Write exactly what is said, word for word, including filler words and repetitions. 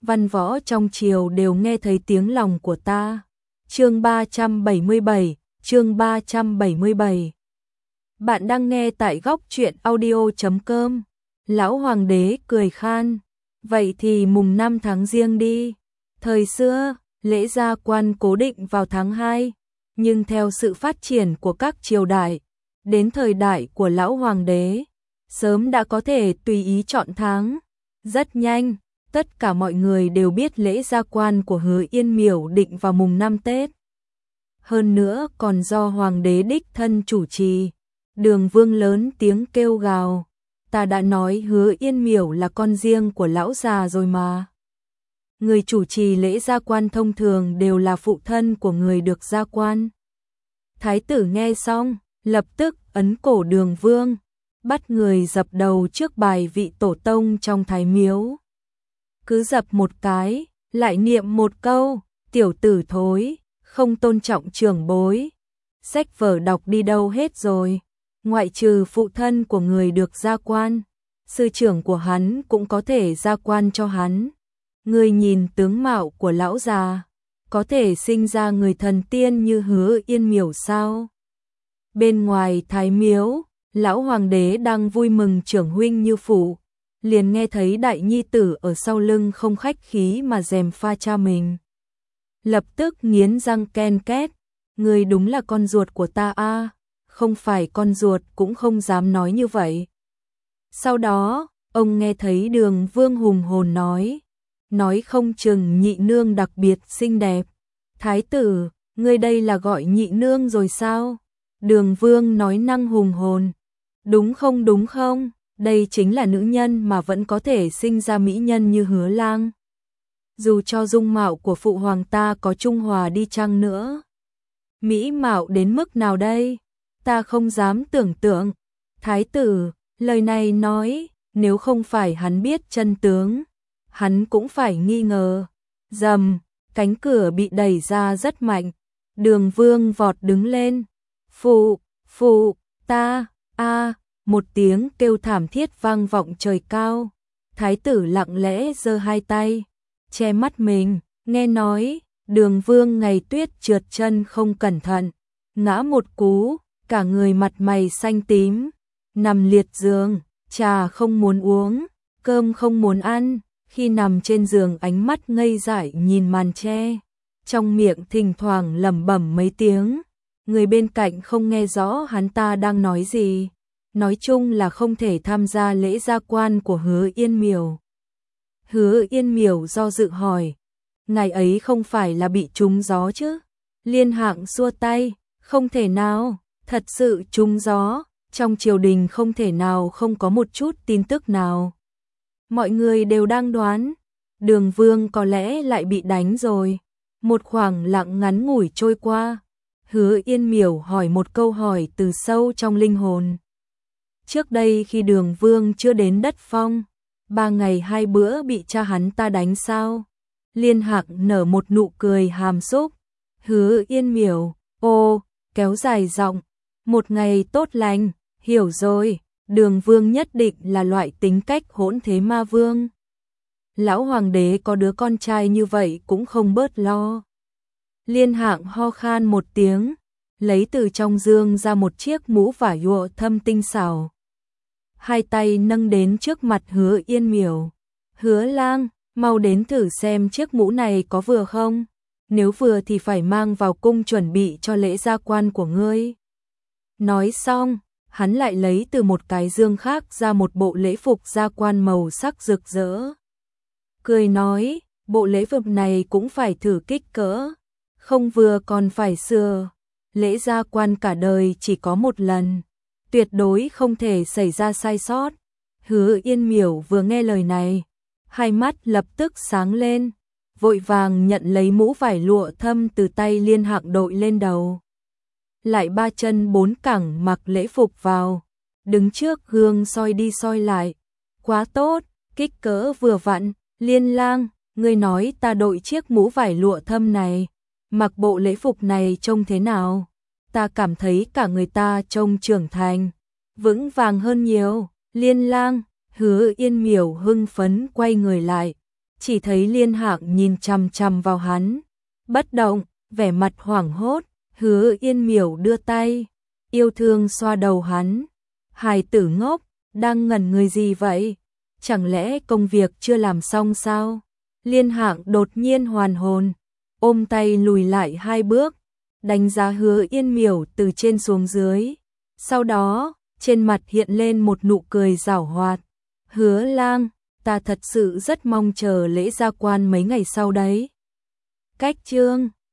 văn võ trong triều đều nghe thấy tiếng lòng của ta. Chương ba trăm bảy mươi bảy, chương ba trăm bảy mươi bảy. Bạn đang nghe tại góc truyện audio chấm com. Lão hoàng đế cười khan, vậy thì mùng năm tháng Giêng đi. Thời xưa, lễ gia quan cố định vào tháng hai, nhưng theo sự phát triển của các triều đại, đến thời đại của lão hoàng đế, sớm đã có thể tùy ý chọn tháng. Rất nhanh, tất cả mọi người đều biết lễ gia quan của Hứa Yên Miểu định vào mùng năm Tết. Hơn nữa còn do hoàng đế đích thân chủ trì. Đường Vương lớn tiếng kêu gào, ta đã nói Hứa Yên Miểu là con riêng của lão già rồi mà. Người chủ trì lễ gia quan thông thường đều là phụ thân của người được gia quan. Thái tử nghe xong, lập tức ấn cổ Đường Vương, bắt người dập đầu trước bài vị tổ tông trong thái miếu. Cứ dập một cái, lại niệm một câu, tiểu tử thối, không tôn trọng trưởng bối. Sách vở đọc đi đâu hết rồi, ngoại trừ phụ thân của người được gia quan, sư trưởng của hắn cũng có thể gia quan cho hắn. Người nhìn tướng mạo của lão già, có thể sinh ra người thần tiên như Hứa Yên Miểu sao? Bên ngoài thái miếu, lão hoàng đế đang vui mừng trưởng huynh như phụ, liền nghe thấy đại nhi tử ở sau lưng không khách khí mà gièm pha cha mình. Lập tức nghiến răng ken két, người đúng là con ruột của ta a, à, không phải con ruột cũng không dám nói như vậy. Sau đó, ông nghe thấy Đường Vương hùng hồn nói, nói không chừng nhị nương đặc biệt xinh đẹp. Thái tử, ngươi đây là gọi nhị nương rồi sao? Đường Vương nói năng hùng hồn, đúng không đúng không? Đây chính là nữ nhân mà vẫn có thể sinh ra mỹ nhân như Hứa Lang. Dù cho dung mạo của phụ hoàng ta có trung hòa đi chăng nữa, mỹ mạo đến mức nào đây? Ta không dám tưởng tượng. Thái tử, lời này nói, nếu không phải hắn biết chân tướng, hắn cũng phải nghi ngờ. Rầm, cánh cửa bị đẩy ra rất mạnh. Đường Vương vọt đứng lên. Phụ, phụ, ta, a, một tiếng kêu thảm thiết vang vọng trời cao. Thái tử lặng lẽ giơ hai tay, che mắt mình, nghe nói, Đường Vương ngày tuyết trượt chân không cẩn thận, ngã một cú, cả người mặt mày xanh tím, nằm liệt giường, trà không muốn uống, cơm không muốn ăn, khi nằm trên giường ánh mắt ngây dại nhìn màn tre, trong miệng thỉnh thoảng lẩm bẩm mấy tiếng, người bên cạnh không nghe rõ hắn ta đang nói gì. Nói chung là không thể tham gia lễ gia quan của Hứa Yên Miểu. Hứa Yên Miểu do dự hỏi, ngày ấy không phải là bị trúng gió chứ? Liên Hạng xua tay, không thể nào, thật sự trúng gió, trong triều đình không thể nào không có một chút tin tức nào. Mọi người đều đang đoán, Đường Vương có lẽ lại bị đánh rồi. Một khoảng lặng ngắn ngủi trôi qua, Hứa Yên Miểu hỏi một câu hỏi từ sâu trong linh hồn. Trước đây khi Đường Vương chưa đến đất phong, ba ngày hai bữa bị cha hắn ta đánh sao? Liên Hạc nở một nụ cười hàm xúc. Hứa Yên Miểu, ô, kéo dài giọng, một ngày tốt lành, hiểu rồi, Đường Vương nhất định là loại tính cách hỗn thế ma vương. Lão hoàng đế có đứa con trai như vậy cũng không bớt lo. Liên Hạng ho khan một tiếng, lấy từ trong dương ra một chiếc mũ vải lụa thâm tinh xảo. Hai tay nâng đến trước mặt Hứa Yên Miểu. Hứa Lang, mau đến thử xem chiếc mũ này có vừa không? Nếu vừa thì phải mang vào cung chuẩn bị cho lễ gia quan của ngươi. Nói xong, hắn lại lấy từ một cái dương khác ra một bộ lễ phục gia quan màu sắc rực rỡ. Cười nói, bộ lễ phục này cũng phải thử kích cỡ, không vừa còn phải sửa. Lễ gia quan cả đời chỉ có một lần, tuyệt đối không thể xảy ra sai sót. Hứa Yên Miểu vừa nghe lời này, hai mắt lập tức sáng lên, vội vàng nhận lấy mũ vải lụa thâm từ tay Liên Hạng đội lên đầu. Lại ba chân bốn cẳng mặc lễ phục vào, đứng trước gương soi đi soi lại. Quá tốt, kích cỡ vừa vặn. Liên Lang, ngươi nói ta đội chiếc mũ vải lụa thâm này, mặc bộ lễ phục này trông thế nào? Ta cảm thấy cả người ta trông trưởng thành, vững vàng hơn nhiều. Liên Lang, Hứa Yên Miểu hưng phấn quay người lại, chỉ thấy Liên Hạng nhìn chằm chằm vào hắn, bất động, vẻ mặt hoảng hốt. Hứa Yên Miểu đưa tay, yêu thương xoa đầu hắn. Hài tử ngốc, đang ngẩn người gì vậy? Chẳng lẽ công việc chưa làm xong sao? Liên Hạng đột nhiên hoàn hồn, ôm tay lùi lại hai bước, đánh giá Hứa Yên Miểu từ trên xuống dưới. Sau đó, trên mặt hiện lên một nụ cười giảo hoạt. Hứa Lang, ta thật sự rất mong chờ lễ gia quan mấy ngày sau đấy. Cách chương